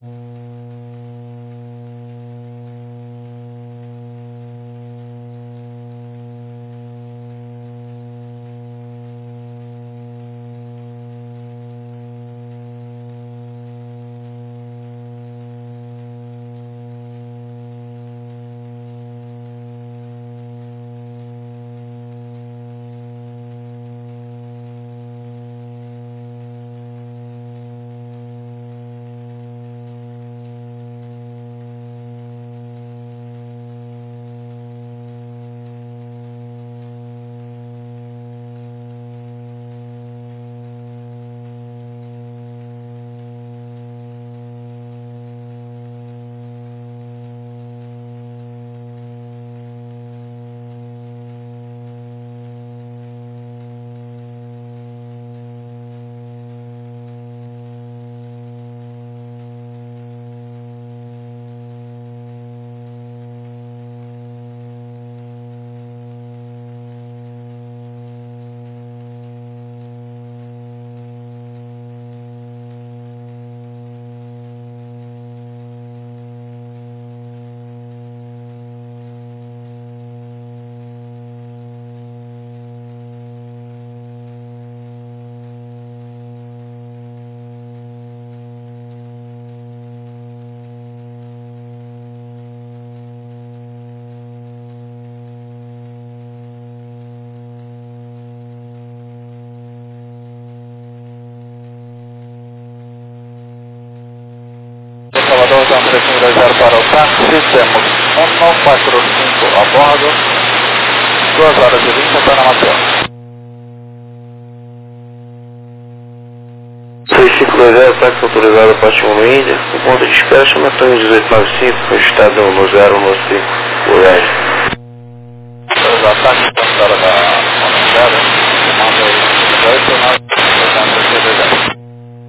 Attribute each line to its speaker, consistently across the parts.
Speaker 1: Salvador, da 320 para o táxi, temos 1945 a bordo, 2 horas e 20 até na Maceió.
Speaker 2: 6520, táxi autorizado para Timon Índia, o ponto de espera chama Antônio 1895, registrado no 015, Goiás.
Speaker 1: Autorizado táxi, pontuário da Montevideo, comando aí 18, 9, 8,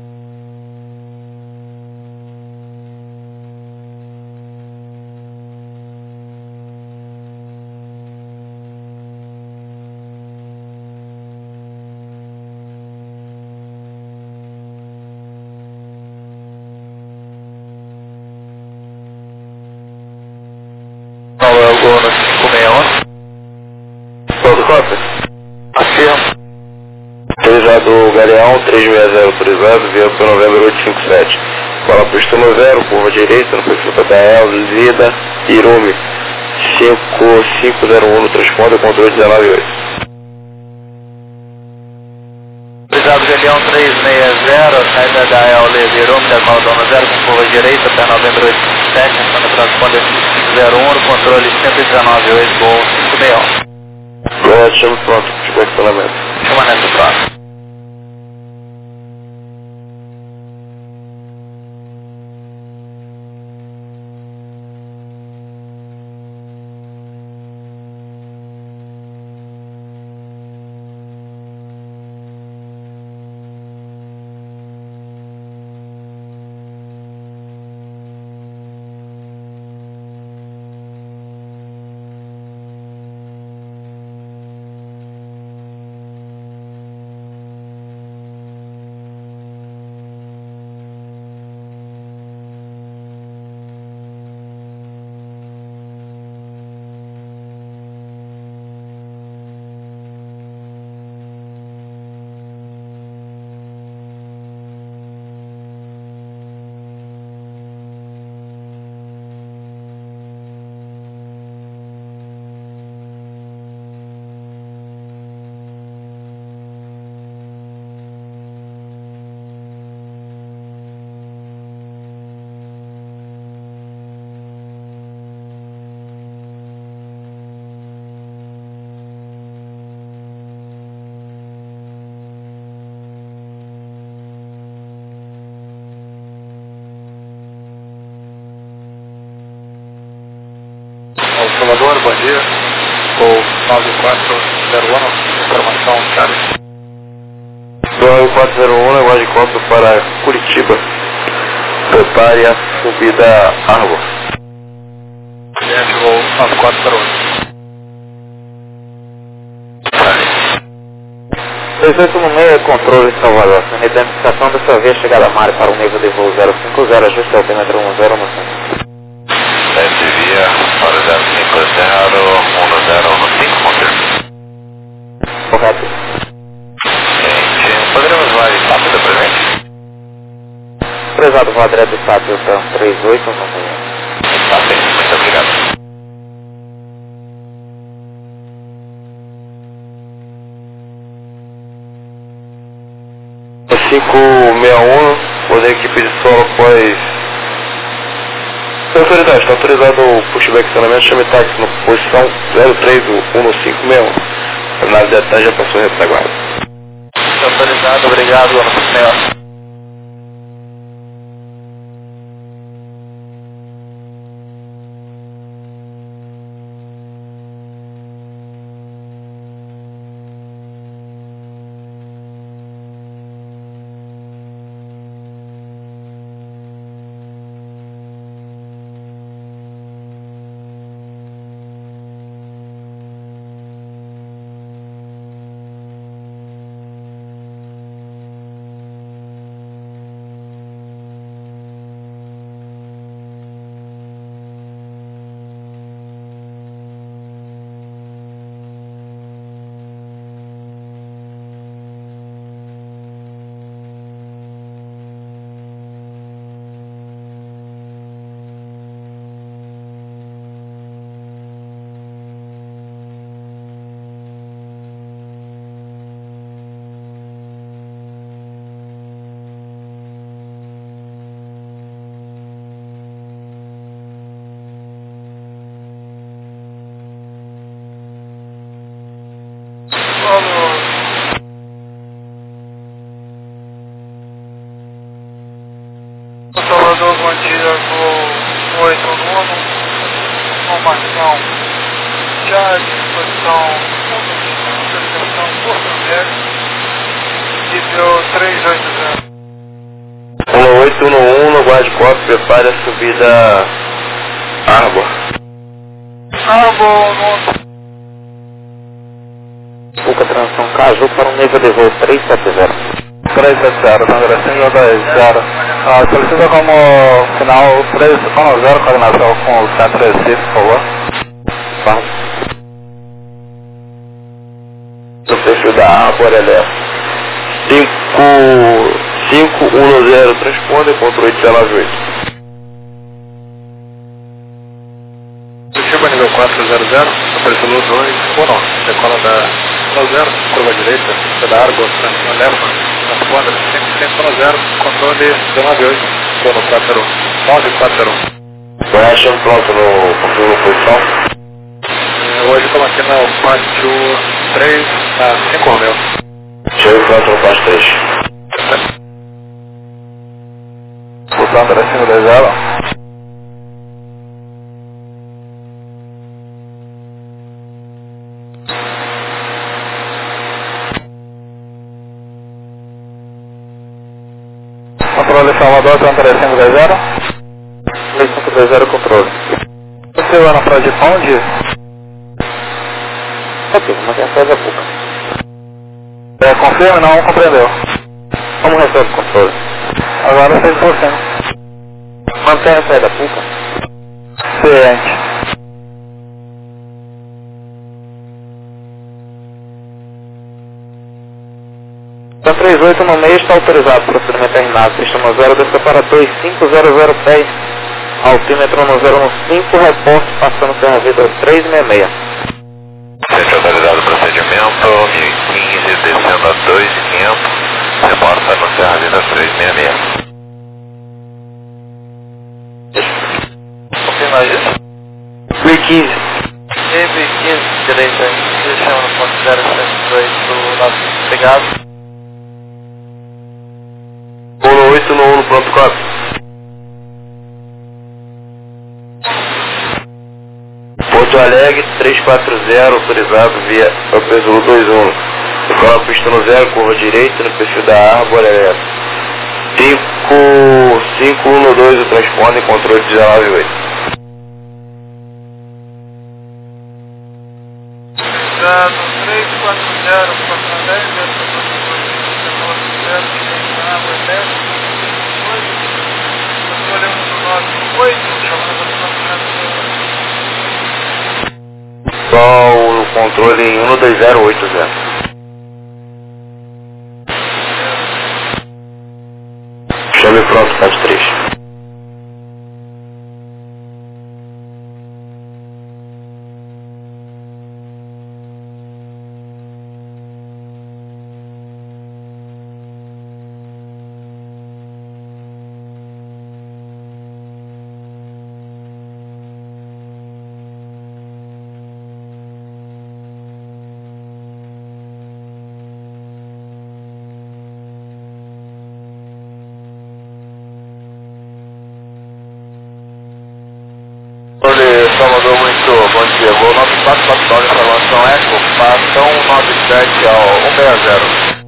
Speaker 2: Gol no 561. Todo cópia?
Speaker 1: afirmo.
Speaker 2: Autorizado Galeão 360 autorizado, via para novembro 857. Fala pista 0, curva direita, no perfil PBL, Lida, Irumi. 5501 no transponder, controle 198.
Speaker 1: Autorizado Galeão 360, saída da El Lida, Irumi, da Caldono 0, com curva direita, até novembro 857, no transponder 5501, no controle 1198, Gol 561.
Speaker 2: Chama pronto, tipo equipamento.
Speaker 1: Chama nessa próxima. Salvador, bom dia. Gol 9401, informação, Charlie.
Speaker 2: 9401, negócio de compra para Curitiba. Prepare a subida Árvore.
Speaker 1: Cliente, gol 9401. 3816, controle de Salvador. Identificação dessa via, chegada a Mari para o nível de voo 050, ajuste altímetro 10 no centro.
Speaker 2: 7 via para 050, 1015, confirma.
Speaker 1: Correto.
Speaker 2: Gente, poderíamos voar de rápido pra gente?
Speaker 1: Prezado Vadré do Sátio, 3816.
Speaker 2: Tá bem, muito obrigado. O 561, poder equipe de solo após... Autoridade, está autorizado o pushback de estacionamento, chame táxi na posição 031561. A nave de Atan já passou em retaguarda.
Speaker 1: Autorizado, obrigado, senhor.
Speaker 3: Salvador, bom dia, voo 891, informação já à disposição, localização Porto Alegre, nível 380.
Speaker 2: 1811, no guarde copo, prepare a subida Arbor.
Speaker 3: Arbor,
Speaker 1: Puca Transição Caju para um nível de voo 370. 370, Andressinho J10. Solicita como final 310, coordenação com o centro Recife, por favor.
Speaker 2: No perfil da Arbor, ele é 5510, transponder, controle de 98.
Speaker 3: Curitiba nível 400, apareceu 2, ou não, decola da 0, curva direita, da Argo, transição leva, transponder, 500, controle 198, sono 941.
Speaker 2: Correction, pronto no perfil da posição.
Speaker 3: Hoje estamos aqui no pátio 3, na 5 Romeu.
Speaker 2: Chega pronto no pátio 3.
Speaker 1: Puta Andressinho 10. Controle Salvador, Santa 3520. 3520, controle. Você vai na praia de Conde? Ok, mas é coisa pouca. Confirma? Não compreendeu. Como recebe o controle? Agora 6%. Mantenha a saída pouca. Ciente. Da 38 no meio está autorizado, procedimento terminado, sistema 0, desça para 25000 pés, altímetro no 015, reporte passando pela vida 366.
Speaker 2: Sete autorizado o procedimento, 1015, descendo a 2500, reporta no Serra Vida 366.
Speaker 1: Confirma isso?
Speaker 2: 1015.
Speaker 1: EB15, direita, deixando no ponto 078 do nosso obrigado.
Speaker 2: 18 no 1 no pronto 4. Porto Alegre 340, autorizado via Peso 21. Decola a pista no 0, curva direita, no perfil da Arbor, é 5512, o transponder, controle de 198.
Speaker 3: Dado 340, Porto Alegre,
Speaker 2: só o controle em 12080. Chame pronto, 73.
Speaker 1: Controle Salvador, muito bom dia. Voo 9449, informação Eco, passam 97 ao 160.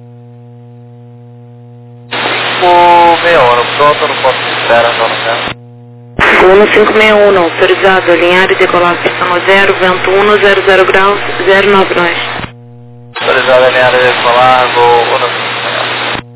Speaker 1: O 61, pronto, não posso esperar, então não quero.
Speaker 4: Voo 561, autorizado, alinhar e decolar pista 0, vento 1, 00 graus, 092.
Speaker 1: Autorizado a alinhar e decolar, voo 1.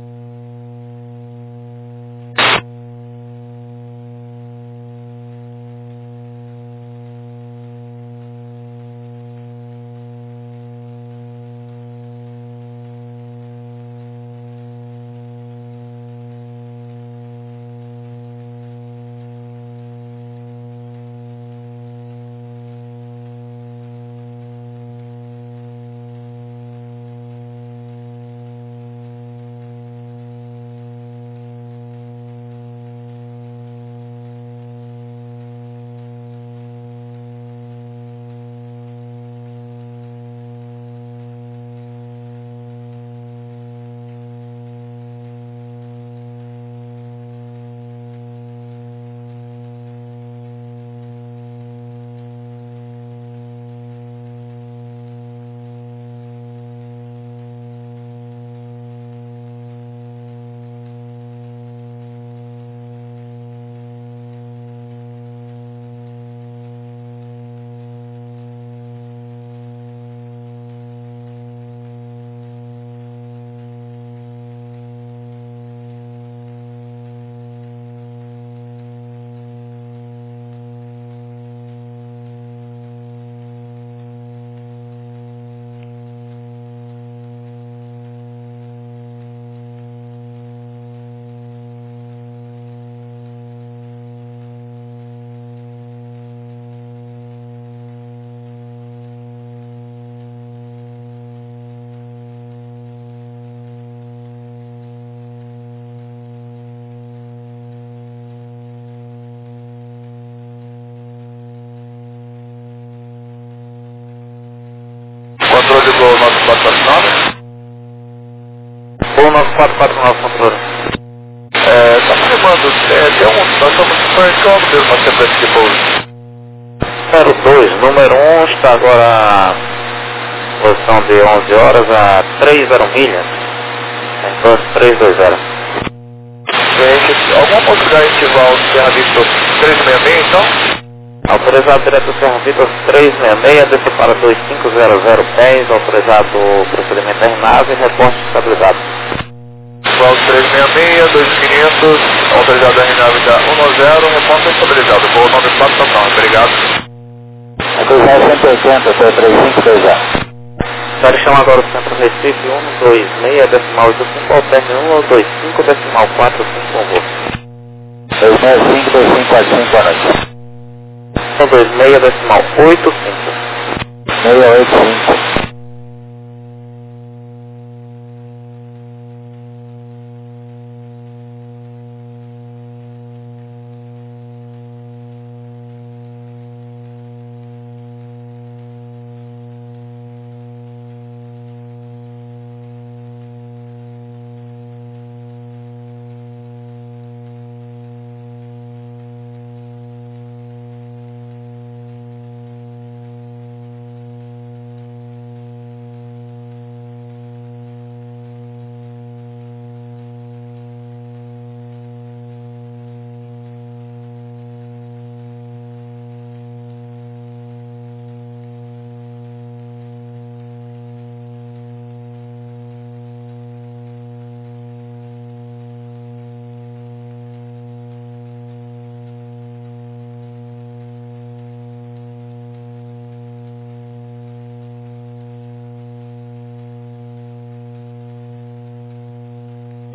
Speaker 1: Controle do 9449.
Speaker 2: Voo 9449, controle.
Speaker 1: Tá me lembrando, nós estamos supercando mesmo a sequência de pouso.
Speaker 2: 02, número 1 está agora em posição de 11 horas a 30 milhas. Então 320.
Speaker 1: Gente, alguma possibilidade de ativar o Serra Vitor 366 então?
Speaker 2: Autorizado direto do Serra Vitor 366, desce para 2500 pés, autorizado procedimento RNAV e reporte de estabilidade.
Speaker 1: Igual 366, 2500, autorizado a RNAV da 10, reporte estabilizado. Voo 9449, obrigado.
Speaker 2: Autorizado 180, até 3520. Quero chamar agora o centro Recife 126, decimal 85, ao término 125, decimal 45, por favor. 265, 2545, boa noite. 126, decimal 85. 685.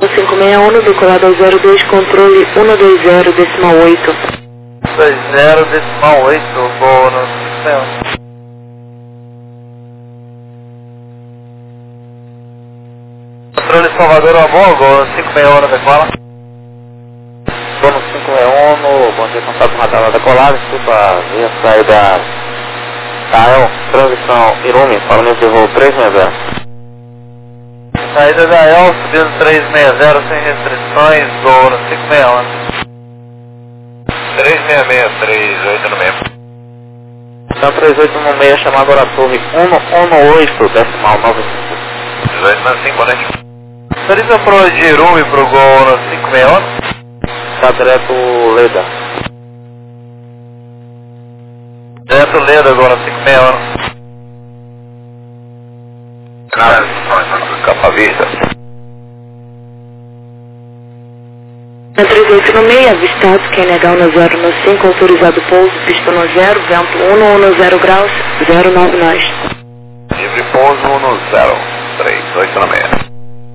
Speaker 4: 561, decolado ao 02, controle 120, decimal 8.
Speaker 1: 20, decimal 8, voo no 561. Controle Salvador Amor, voo no 561, decola.
Speaker 2: Voo no 561, bom dia, contato com radar decolado, desculpa, via saída Tael, transição Irumi, para o nível de voo 360.
Speaker 1: Saída da El, subindo 360 sem restrições, voo no 561.
Speaker 3: 366, 38
Speaker 2: Então 3816, chamar agora a torre 118, decimal 95.
Speaker 3: 1895, boa noite.
Speaker 1: Autoriza pro Girumi pro gol no 561.
Speaker 2: Está direto Leda.
Speaker 1: Direto Leda, gol no 561.
Speaker 3: Capa Vista.
Speaker 4: Na 3896, avistado, QNH 10 no 5, autorizado pouso, pista no 0, vento 110 graus, 09 nós.
Speaker 3: Livre pouso no 0, 3896.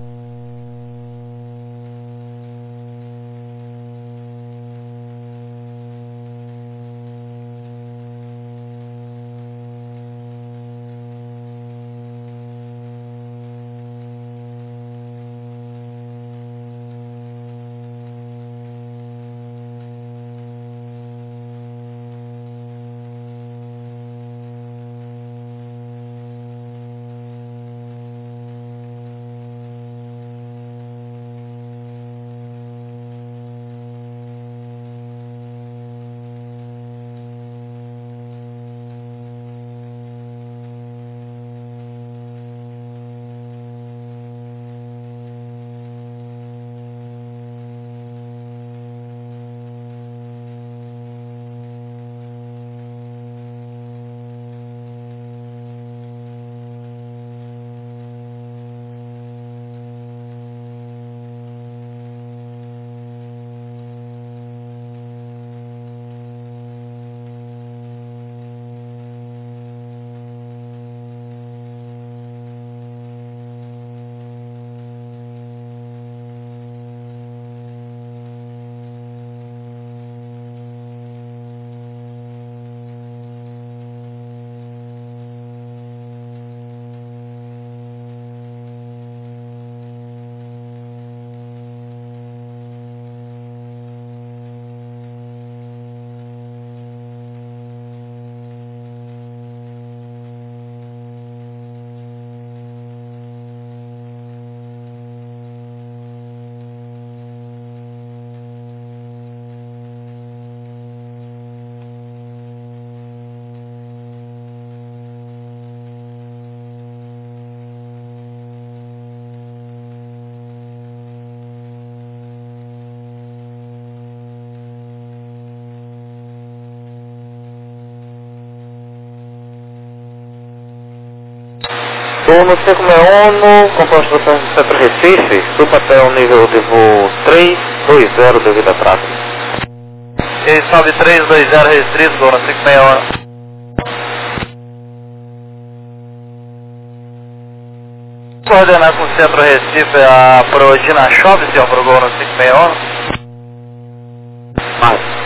Speaker 2: Voo no 561, composto do centro Recife, suba até o nível de voo 320 devido a tráfego.
Speaker 1: E sobe 320 restrito, gol no 561. Coordenar com o centro Recife a Prodina Shop, senhor, pro gol no 561.
Speaker 2: Mas,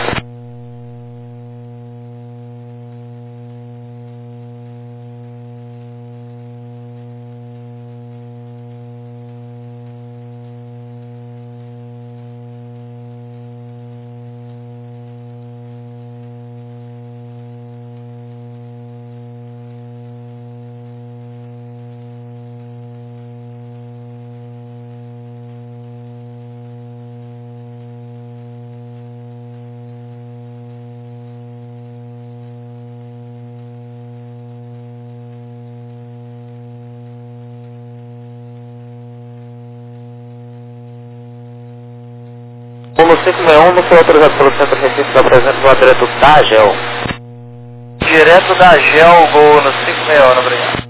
Speaker 2: voo no 561 não foi autorizado pelo centro Recife, da presença do direto da GEL.
Speaker 1: Direto da GEL, gol no 561, obrigado.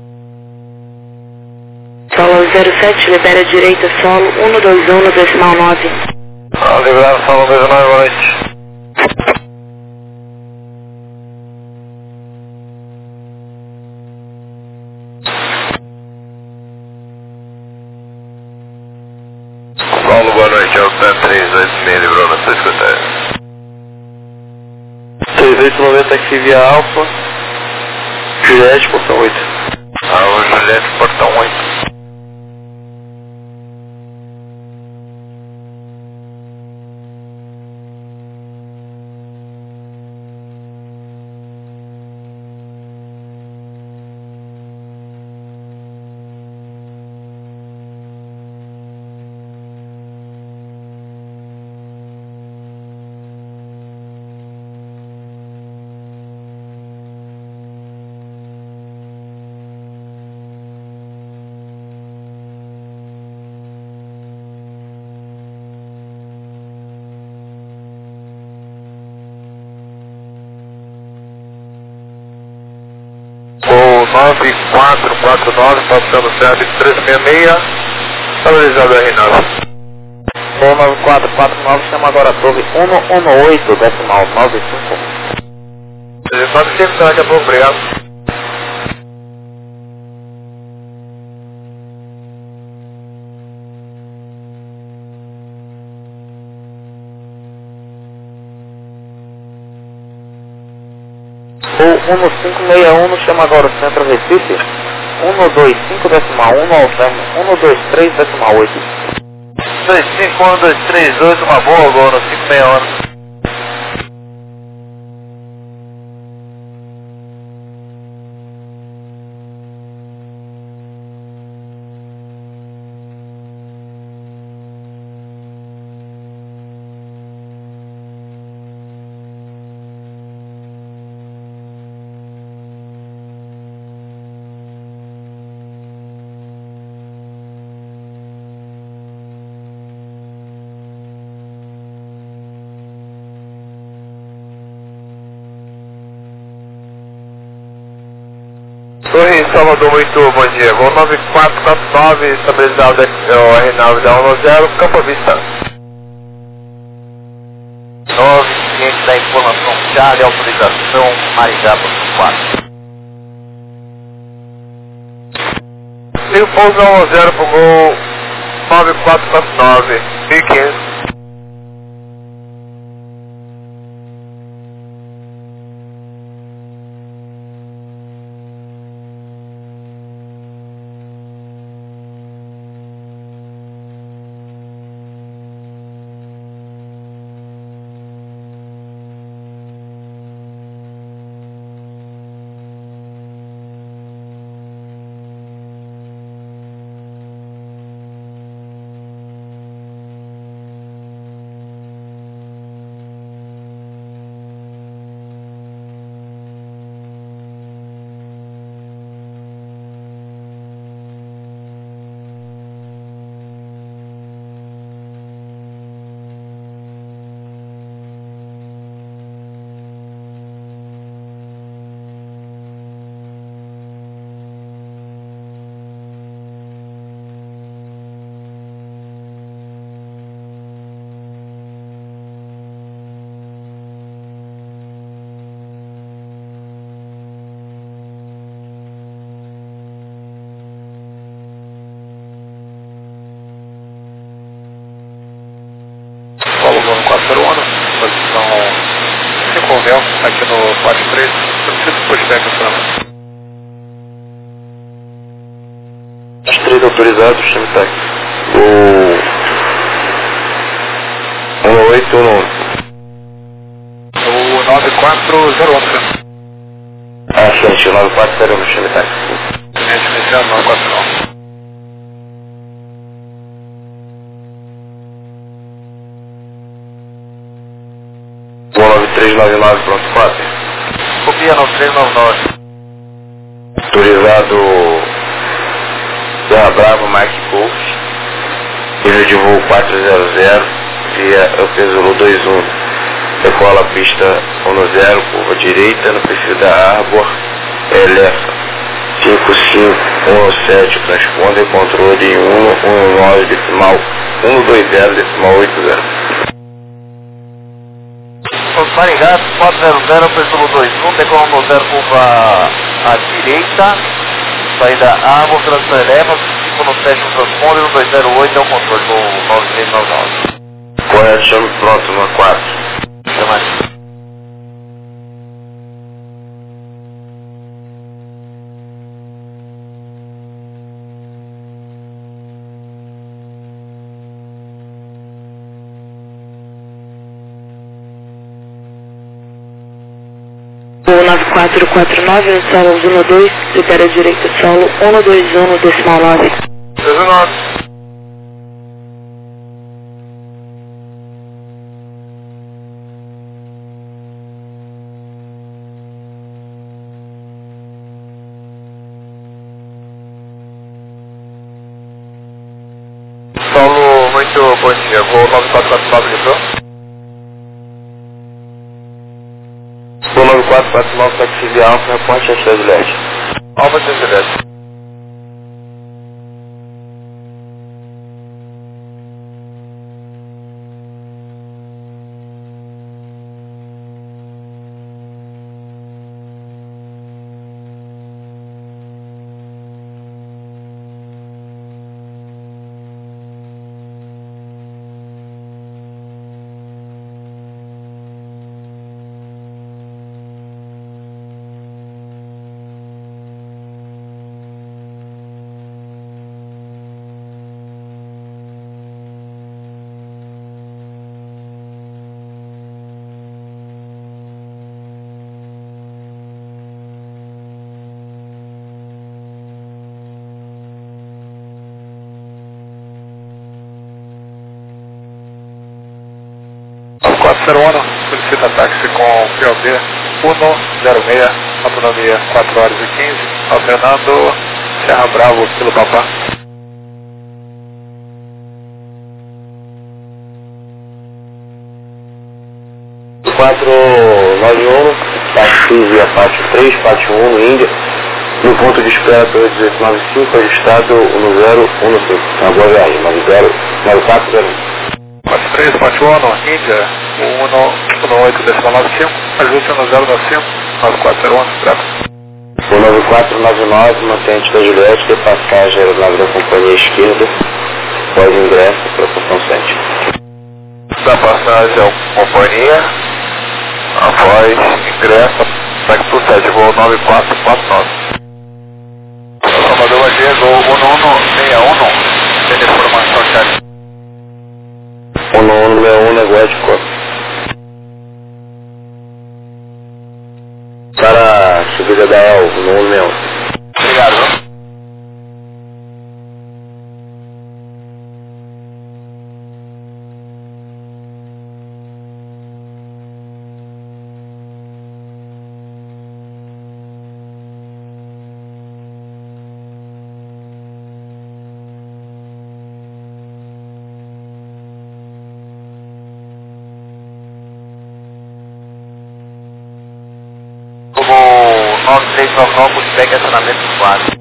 Speaker 4: Solo 07, libera a direita, solo 121 no decimal 9.
Speaker 3: Liberado, solo 19, boa noite.
Speaker 2: 1890 aqui via Alfa, Juliette, portão 8.
Speaker 1: Alfa, Juliette, portão 8. Gol 9449, passando certo 366, estabilizado R9.
Speaker 2: Gol 9449, chama agora a torre 118, decimal 95.
Speaker 1: 95, daqui a pouco, obrigado.
Speaker 2: Gol 1561, chama agora o centro Recife, 125, decimal 1, alterno 123, decimal 8.
Speaker 1: 25, 1, 2, 3, 8, uma boa, gol no 561. Torre Salvador, muito bom dia. Gol 9449, estabilizado o R9 da 10, Campo Vista. 9, cliente da informação Charlie, autorização Maringá por 4. E o pouso 10 pro gol 9449, 1500. Paulo Bruno 401, posição 5 Véu, aqui no 43, solicito pushback para
Speaker 2: Estrela autorizado, chame táxi. O 1811.
Speaker 3: O 9401.
Speaker 2: Ah, frente, o 9401, chame táxi.
Speaker 3: Cliente iniciando 941.
Speaker 2: O 9399, pronto, 4.
Speaker 1: Copia 9399.
Speaker 2: Autorizado da Bravo Mike Golf, nível de voo 400, via Peso 21. Decola a pista 10, curva direita, no perfil da Arbor, Elefa 5517, transponder controle 119, decimal 120, decimal 80.
Speaker 1: Maringá 400, Peso 21, decola 10, curva à direita, saída Arbor, transponder Elefa 5517, transponder 1208, é o controle do 9399.
Speaker 2: Correto, chame pronto, 4.
Speaker 1: Até mais.
Speaker 4: O 9449, solo 12, libera direita, solo 121, decimal 9.
Speaker 3: 19.
Speaker 1: Solo, muito bom dia. Voo 9449 livrou?
Speaker 2: Voo 9449, taxi Alfa, reporte a Juliette.
Speaker 1: Alfa de Juliette.
Speaker 3: Solicita táxi com POB 106, autonomia 4 horas e 15, alternando Serra Bravo pelo Papá.
Speaker 2: 491, táxi via Pátio 3, Pátio 1, Índia, no ponto de espera pelo 1895, registrado 1015. Na boa viagem, 9401.
Speaker 3: 43, Pátio 1, Índia, 118,95, ajuste no 095, 9401, grato.
Speaker 2: O 9499, mantente da Juliette, de passagem aeronave da companhia esquerda, pós ingresso, proporção 7.
Speaker 1: Da passagem companhia, após ingresso, taxi 7, voo 9449. Salvador Bahia, gol 1161, tem informação chat.
Speaker 2: 1161, negócio de corpo. Para a subida da El, 1161.
Speaker 1: Obrigado. Como 9399, multiplica acionamento 4.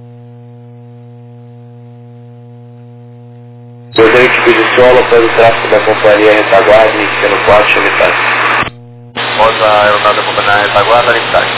Speaker 2: Gostaria de pedir solo após o tráfego da companhia retaguarda, iniciando 4 chamitais.
Speaker 1: Após a aeronave da companhia retaguarda, limitagem.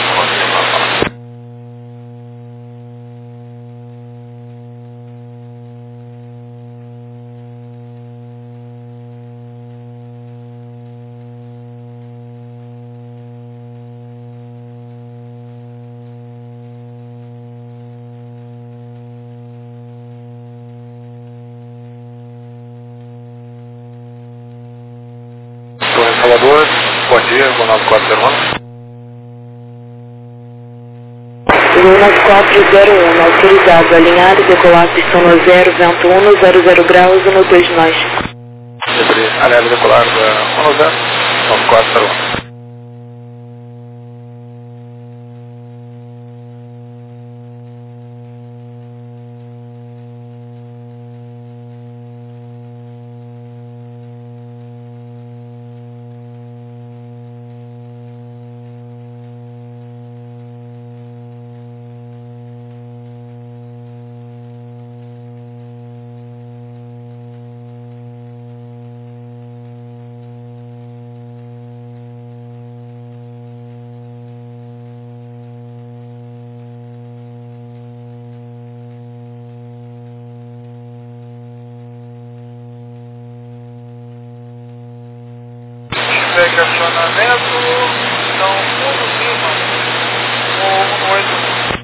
Speaker 3: Estou em Salvador, bom dia, voo 9401.
Speaker 4: Voo 9401, autorizado, alinhado, decolar, pistão no 0, vento 1, 00 graus, 12 nós.
Speaker 3: Aliado decolar da 10, 9401. Acionamento, então 1 Lima, ou 18.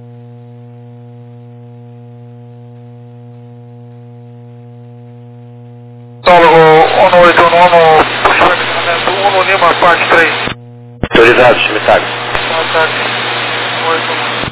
Speaker 3: Solo 189, puxa o acionamento 1 Lima, parte 3.
Speaker 2: Autorizado, chamitais.
Speaker 1: 8.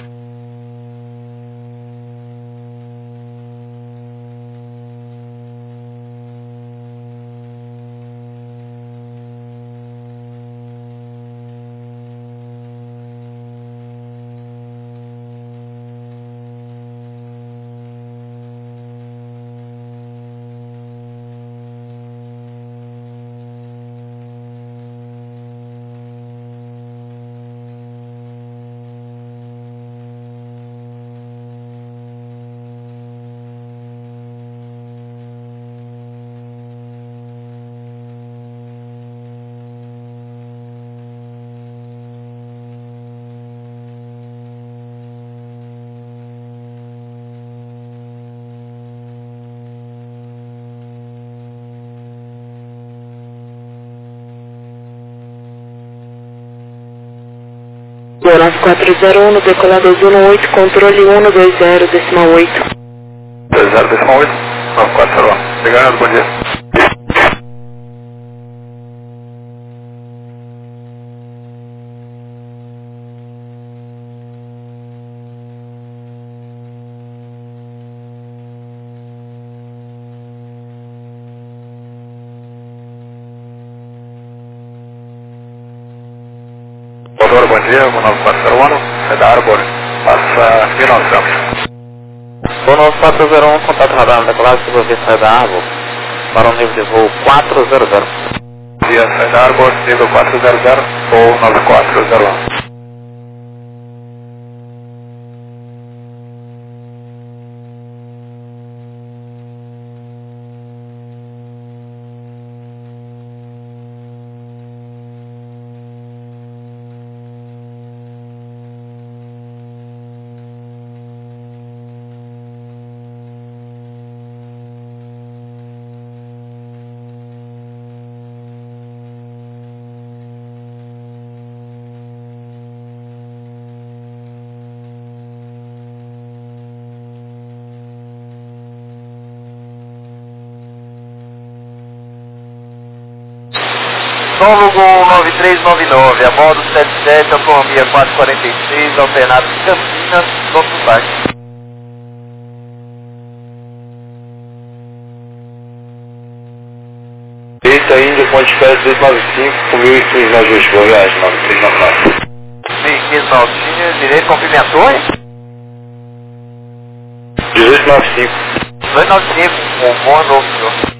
Speaker 4: Aeronaves 401, decolada 18, controle 120, decimal 8.
Speaker 3: 20, decimal 8, 9401. Obrigado, bom dia. Motor, bom dia, 9401, é da Arbor, passa 1900.
Speaker 2: Bono 401, contato radar na decolagem, superfície da Arbor, para o nível de voo 400.
Speaker 3: Bom dia, sai da Arbor, nível 400, voo 9401.
Speaker 1: Novo Gol 9399, a bordo 77, autonomia 446, alternado Campinas, Novo Parque.
Speaker 3: Isso aí, de Ponte Espécie 295, com 1.500 na Justa, boa viagem, 9399.
Speaker 1: 1.500 na altinha, direito, cumprimentou, hein?
Speaker 3: 1895.
Speaker 1: 295, um bom novo, senhor.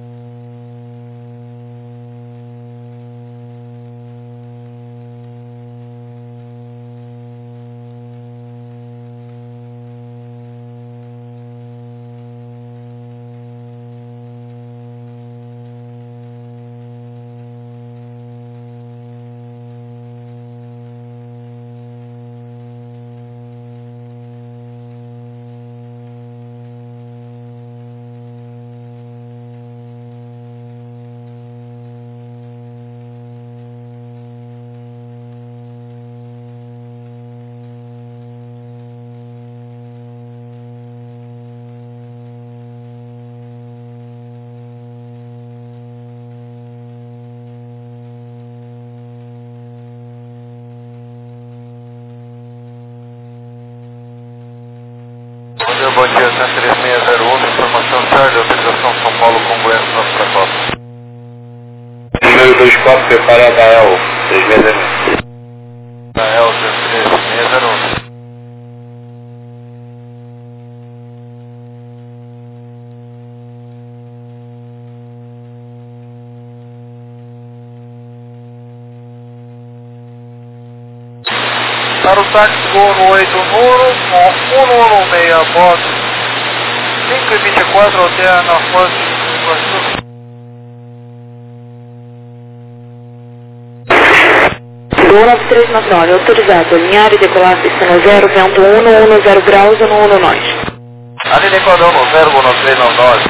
Speaker 1: Bom dia, 13601, informação Charlie, autorização São Paulo com Bueno, nosso para Copa.
Speaker 3: Número 24, prepara da EL, 3601.
Speaker 1: Da EL 13601. Para o táxi Gol no 8 Nuro, 116 a bordo, 5h24 alterna Foz do Iguaçu.
Speaker 4: Gol 9399, autorizado, alinhar e decolar pista 0, vento 110 graus no 1 norte.
Speaker 1: Ali decodou no 0, Gol 9399.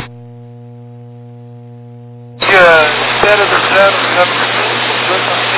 Speaker 1: Dia 0 do 0, 0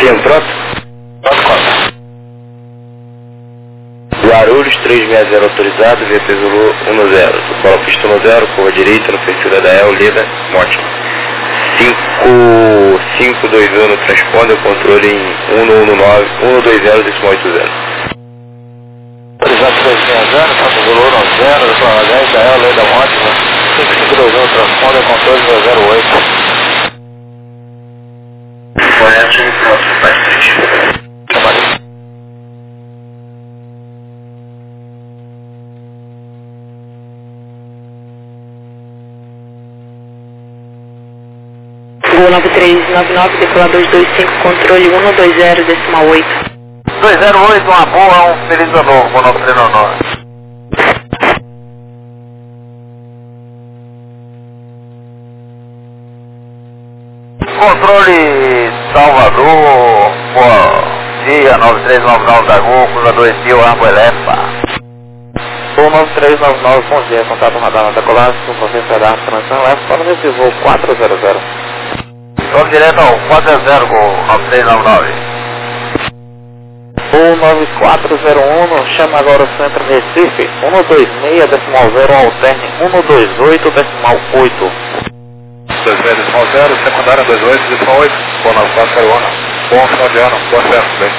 Speaker 2: Sim, pronto?
Speaker 1: Pronto, conta.
Speaker 2: Guarulhos 360 autorizado, VP Zulu 10. Bola pista 10, curva direita, no perfil da El, lida, morte. 5521 no transponder, controle em 119, 120,80.
Speaker 1: Autorizado 360, Santo Zulu 10, declara 10 da El, lida, morte. 5521 transponder, controle 208.
Speaker 2: Correto, pronto, faz 3.
Speaker 1: Trabalho.
Speaker 4: Gol 9399, decolar 225, controle 120,8.
Speaker 1: 208, uma boa, um feliz ano novo, Gol 9399. Controle Salvador, bom dia, 9399 da Gol, curva 2000, Arco Elepa.
Speaker 2: Gol 9399, bom dia, contato radar na decolagem, conferência da transmissão, F para o voo 400.
Speaker 1: Vamos direto ao 400, Gol 9399.
Speaker 2: Gol 9401, chama agora o centro Recife, 126,0 alterne 128,8.
Speaker 3: 26,0, secundária 28,8, bom 9401. Bom final de ano, boa festa, bem.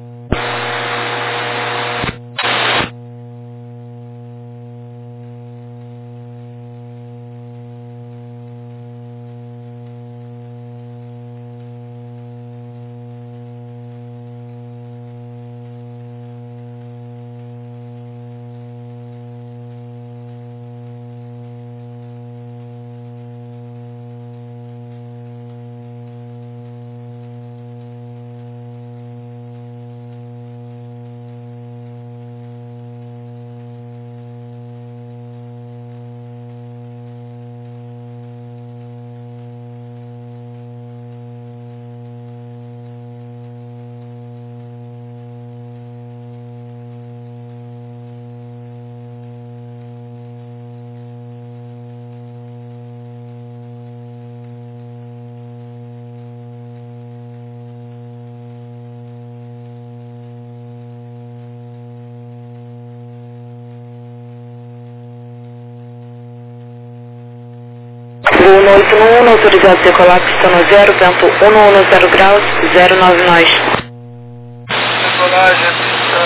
Speaker 4: Gol 181, autorizado decolar pista 0, vento 110 graus, 09 nós.
Speaker 3: Decolagem, pista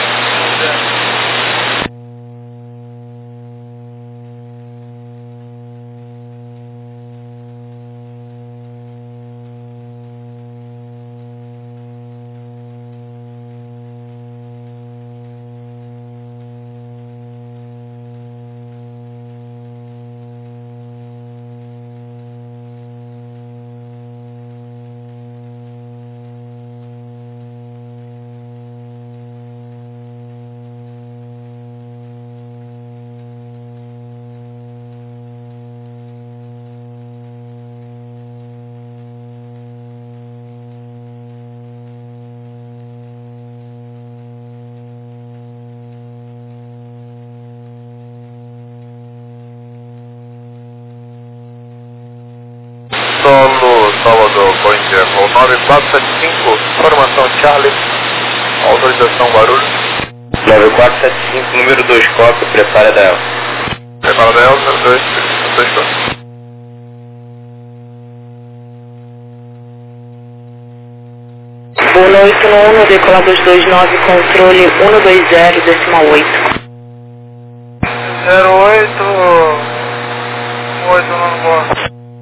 Speaker 3: 0.
Speaker 1: Solo Salvador, bom dia, Gol 9475, formação Charlie, autorização Guarulhos.
Speaker 2: 9475, número 2, cópia, prepara da El.
Speaker 1: Prepara da El, 02, 2.
Speaker 4: Gol 181, decolar 229, controle 120,8.
Speaker 3: 08, 8 não gosto.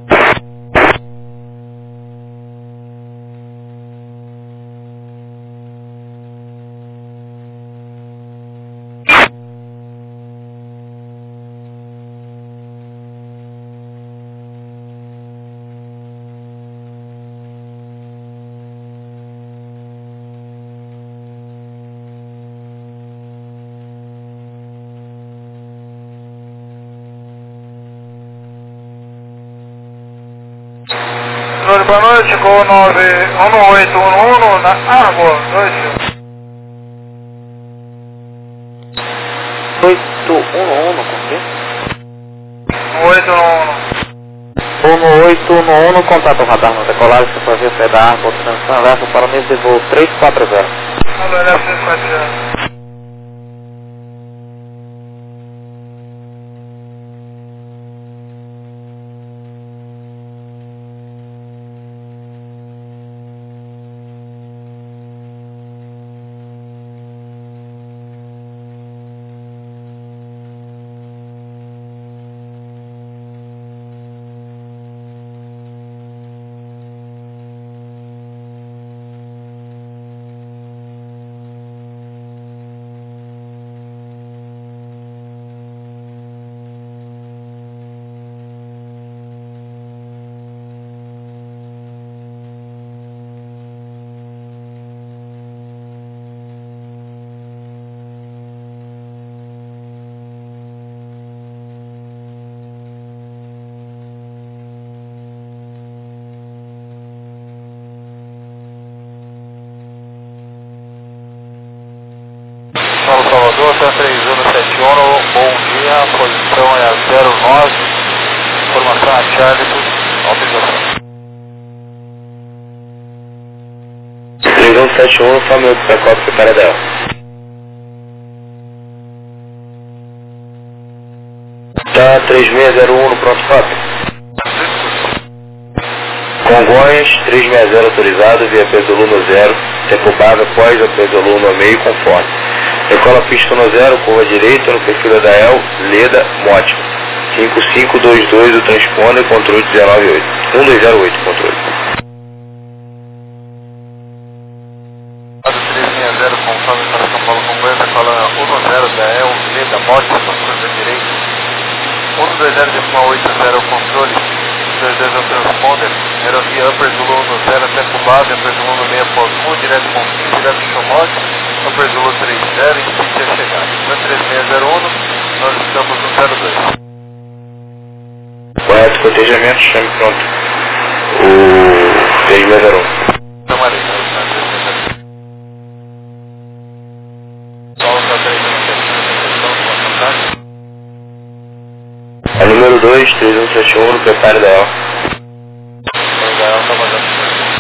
Speaker 3: Boa noite, Gol 1811 na Água,
Speaker 2: 811, com quê?
Speaker 3: 811.
Speaker 2: 1811, contato radar no decolagem, supervia pé da Argo, transição leva para o nível de voo 340.
Speaker 3: Alô, LF 340.
Speaker 1: Paulo Salvador, tá 3171, bom dia, a posição é a 09, informação a Charlie, autorização.
Speaker 2: 3171, só um minuto para copa para dela. Tá 3601 no pronto foto. Congonhas 360 autorizado via Pedoluno 0, tempo base após a Pedoluno a meio conforme. Decola pista no 0, curva direita no perfil da DAEL, Leda, Mótimo. 5522 o transponder, controle 198. 1208 controle.
Speaker 1: 360, conforme para São Paulo Congonhas, decola 10 DAEL, Leda, Mótimo, curva direita. 120,80 controle, 22 o transponder, aerovia Upper Zulu no 0, tempo base, Upper Zulu no meio após 1, direto com fim, direto Chomod, Upper Zulu 30, em sítio a chegar. Na 3601, nós estamos no 02.
Speaker 2: Correto, cotejamento, chame pronto. O 3601.
Speaker 1: Tomarei, na 3601. Paulo está 3171,
Speaker 2: A número 2, 3171, no preparo da EL.
Speaker 1: Legal, tá mandando.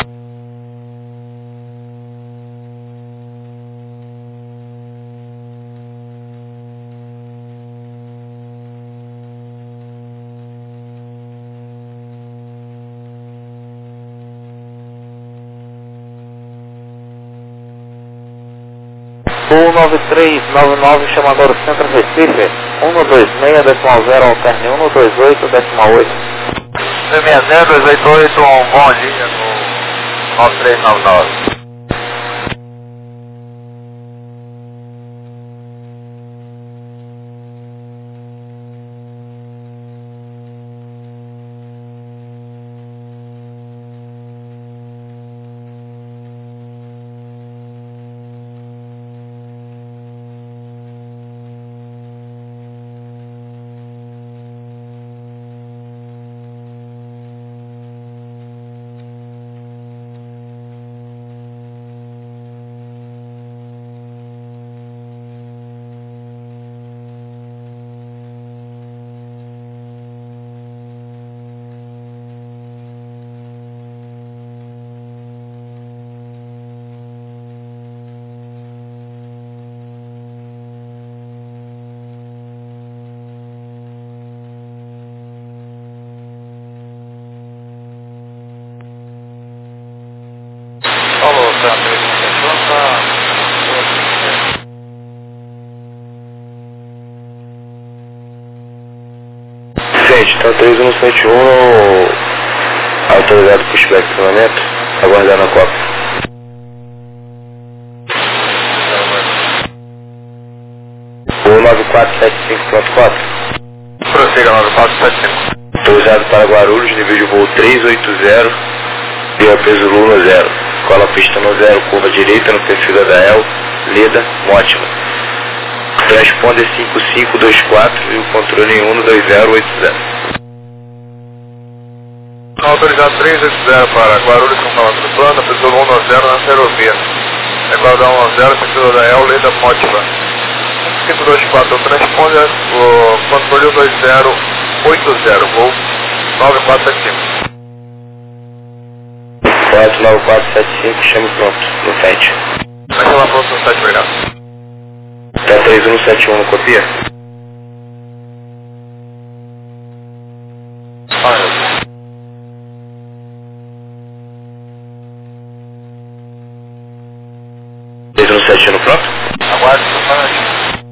Speaker 2: Voo 9399, chamador Centro Recife, 126.0, alterne 128.8.
Speaker 1: 360, 288, bom dia no 9399. Alô, tá 3171, tá...
Speaker 2: Gente, então 3171, autorizado pushback de treinamento, aguardando a copa. O 9475.4.
Speaker 1: Prossiga, 9475.
Speaker 2: Autorizado para Guarulhos, nível de voo 380, via peso Luna 0. Cola pista no 0, curva direita no perfil da DAEL, Leda, Mótimo. Transponder 5524 e o controle em 12080.
Speaker 1: Autorizado 380 para Guarulhos com Palácio do Plano, pessoa 110 na ferrovia. Aguardar 10, pessoa da El, Leda, Mótiva. 5524 o transponder, o controle 12080, voo
Speaker 3: 9475.
Speaker 2: 49475, chame pronto, no site.
Speaker 3: Vai chamar pronto no site, obrigado.
Speaker 2: Tá 3171 no copia?
Speaker 3: Olha.
Speaker 2: 3171 no pronto?
Speaker 3: Aguarde, Salvador,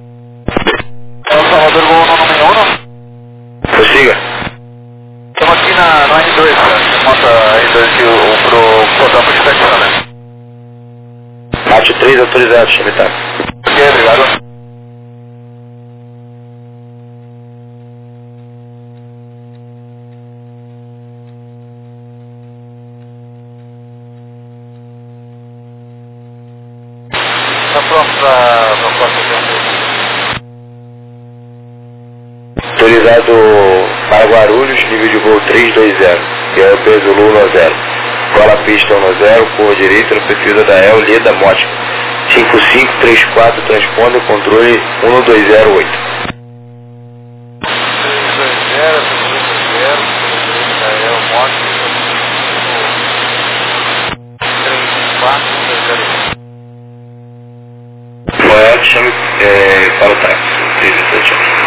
Speaker 3: voo 161.
Speaker 2: Prossiga.
Speaker 3: Estamos aqui no R2, cara. Você monta R2 pro portão de estacionamento.
Speaker 2: Parte 3 autorizado, chame tá.
Speaker 3: Ok, obrigado. Tá pronto para o próximo.
Speaker 2: Autorizado para Guarulhos, nível de voo 320, que é o peso Lula 0. Cola a pista 10, curva direita no perfil da Dael, Leda Mótica. 5534, transponder, controle 1208.
Speaker 3: 320, Dael Mótica, 3420.
Speaker 2: Foi chame para o táxi, 317.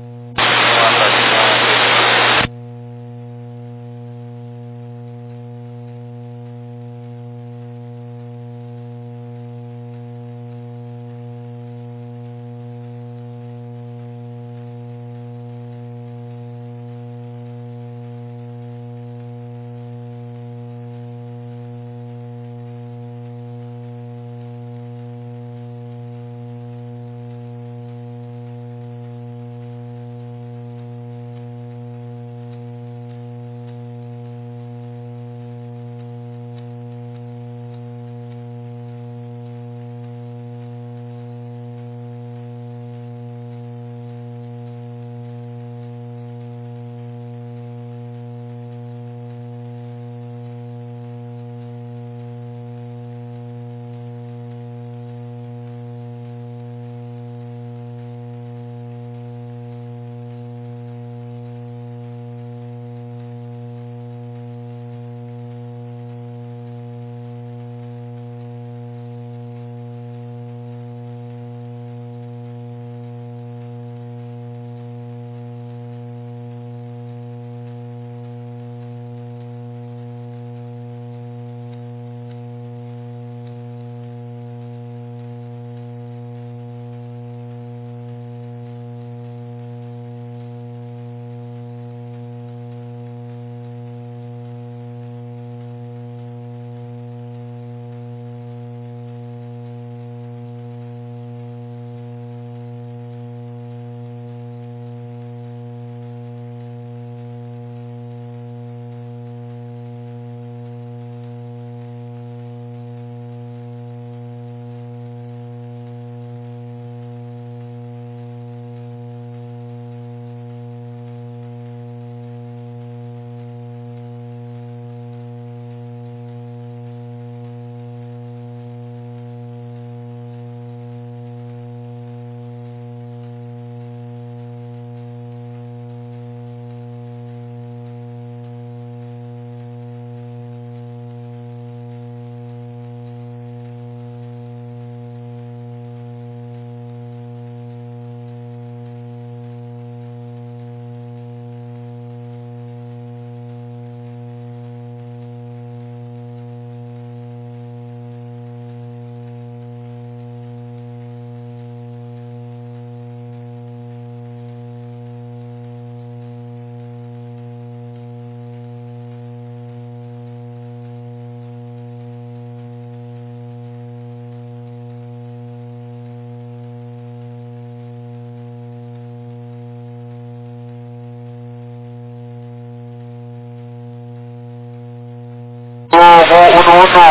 Speaker 3: Voo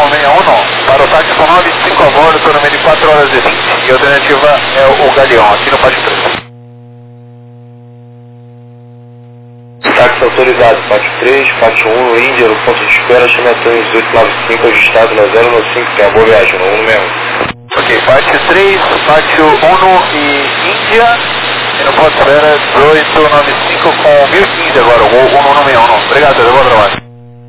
Speaker 3: 1161 para o táxi com 95 a bordo, cronometrado de 4 horas e 20. E a alternativa é o Galeão, aqui no Pátio 3.
Speaker 2: Táxi autorizado, Pátio 3, Pátio 1, no Índia, no ponto de espera, chame Antônio 1895, ajustado na 095, tem a boa viagem, no 161.
Speaker 3: Ok, Pátio 3, Pátio 1 e Índia,
Speaker 1: E no Podosfera 1895 com 1015 agora, o 1161. Obrigado, eu vou trabalhar.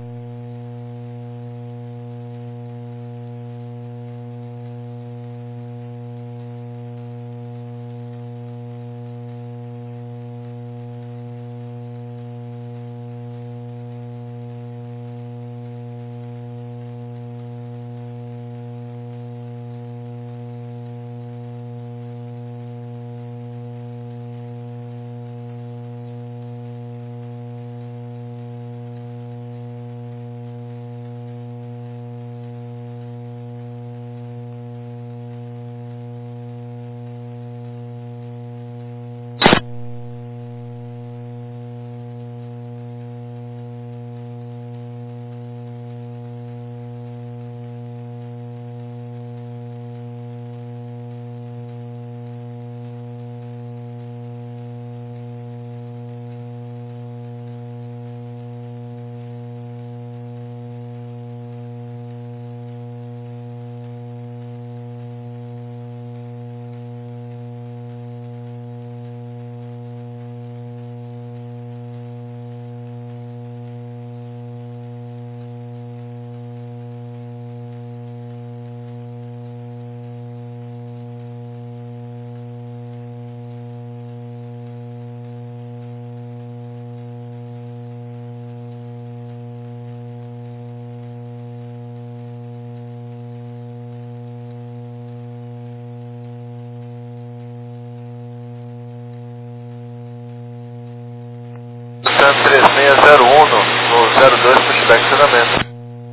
Speaker 1: Santos 3601 no 02 pushback treinamento.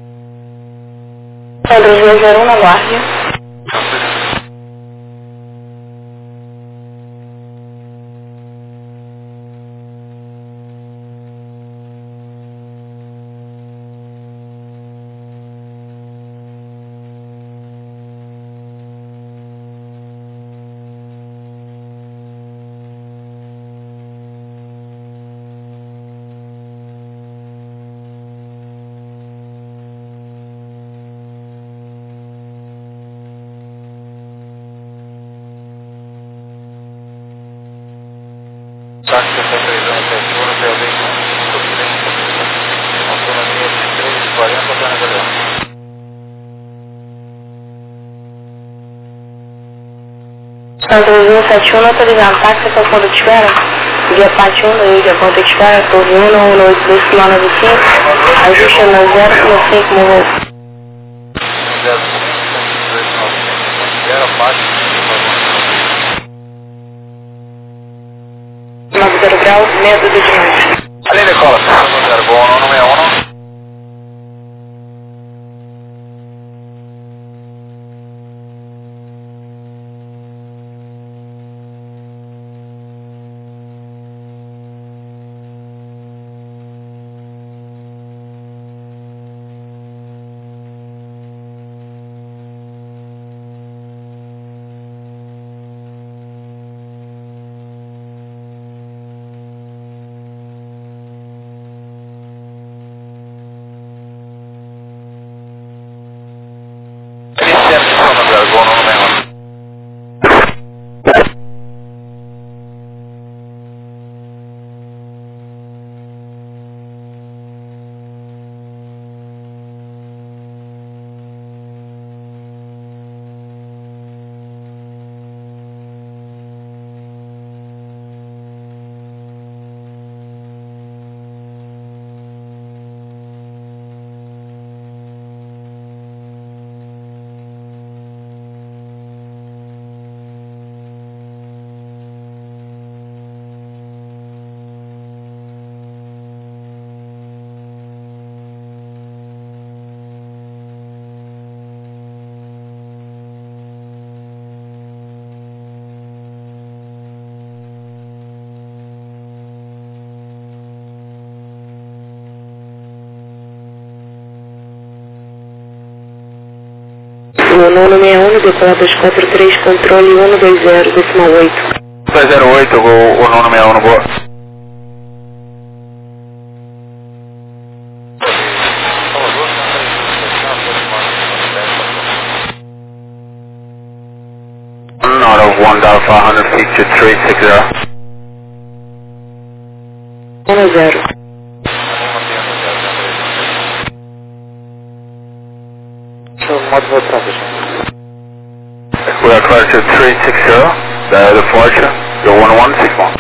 Speaker 4: 3601 na Guardia.
Speaker 1: Taxi 63 anos, Petuna, PLD, autonomia de 340 para Nagalhão.
Speaker 4: Santos 171, autorizando táxi para Ponta de Espera. Via Pátio 1, daí via Ponta de Espera, Torre 1, 182 km 5, ajuste no 0,5 morro.
Speaker 1: 05, 102, 0, Pátio,
Speaker 4: 90 graus, meia dúzia de metros.
Speaker 1: ali decola, 0, bom, 161.
Speaker 4: O 961, decola 243, controle 120, decimal 8.
Speaker 1: 208, o 961, boa. Not of 1 Alpha, 100 feet to 360.
Speaker 4: 10.
Speaker 2: Modo voltado,
Speaker 1: We are clear to 360, the departure, go 1161.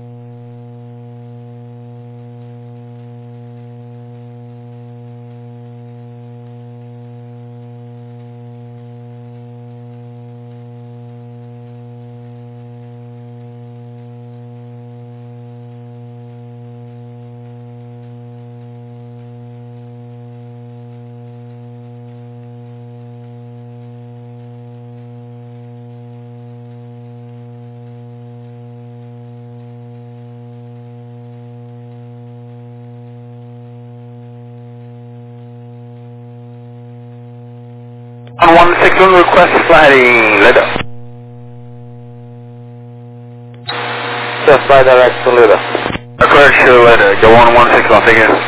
Speaker 1: On 161, request sliding leader.
Speaker 2: Just by direct to leader.
Speaker 1: Correct to leader, go on 161, thank you.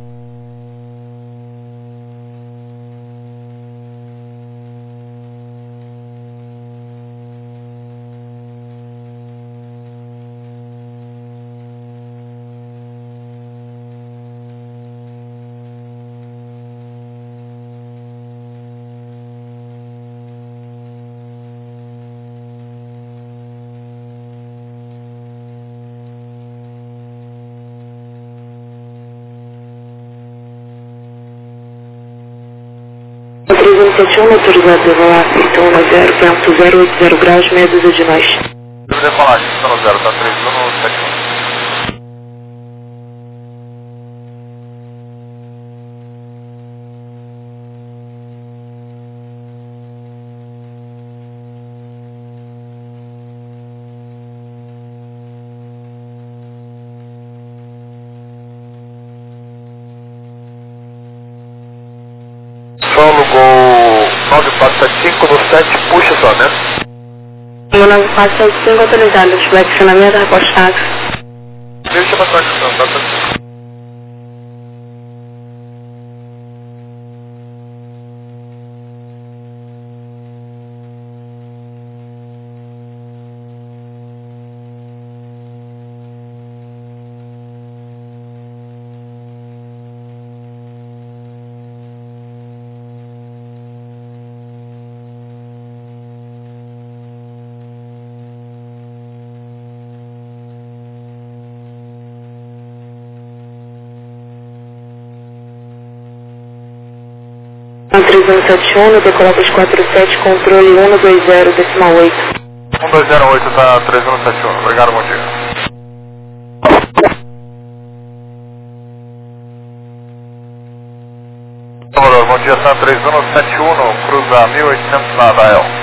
Speaker 4: O 371 autorizado a decolar pista 10, vento 080 graus, meia dúzia de nós.
Speaker 1: Decolagem, pista 0, tá 3171. Solo Gol 9475 no 7, puxa só, né?
Speaker 4: 9475 autorizado, flexionamento repostado.
Speaker 1: Deixa pra trás, tá?
Speaker 4: O 371, decolagem 47, controle 120, decimal 8.
Speaker 1: 1208 tá 3171, obrigado, bom dia. Bom dia, tá 3171, cruza 1800 na Dael.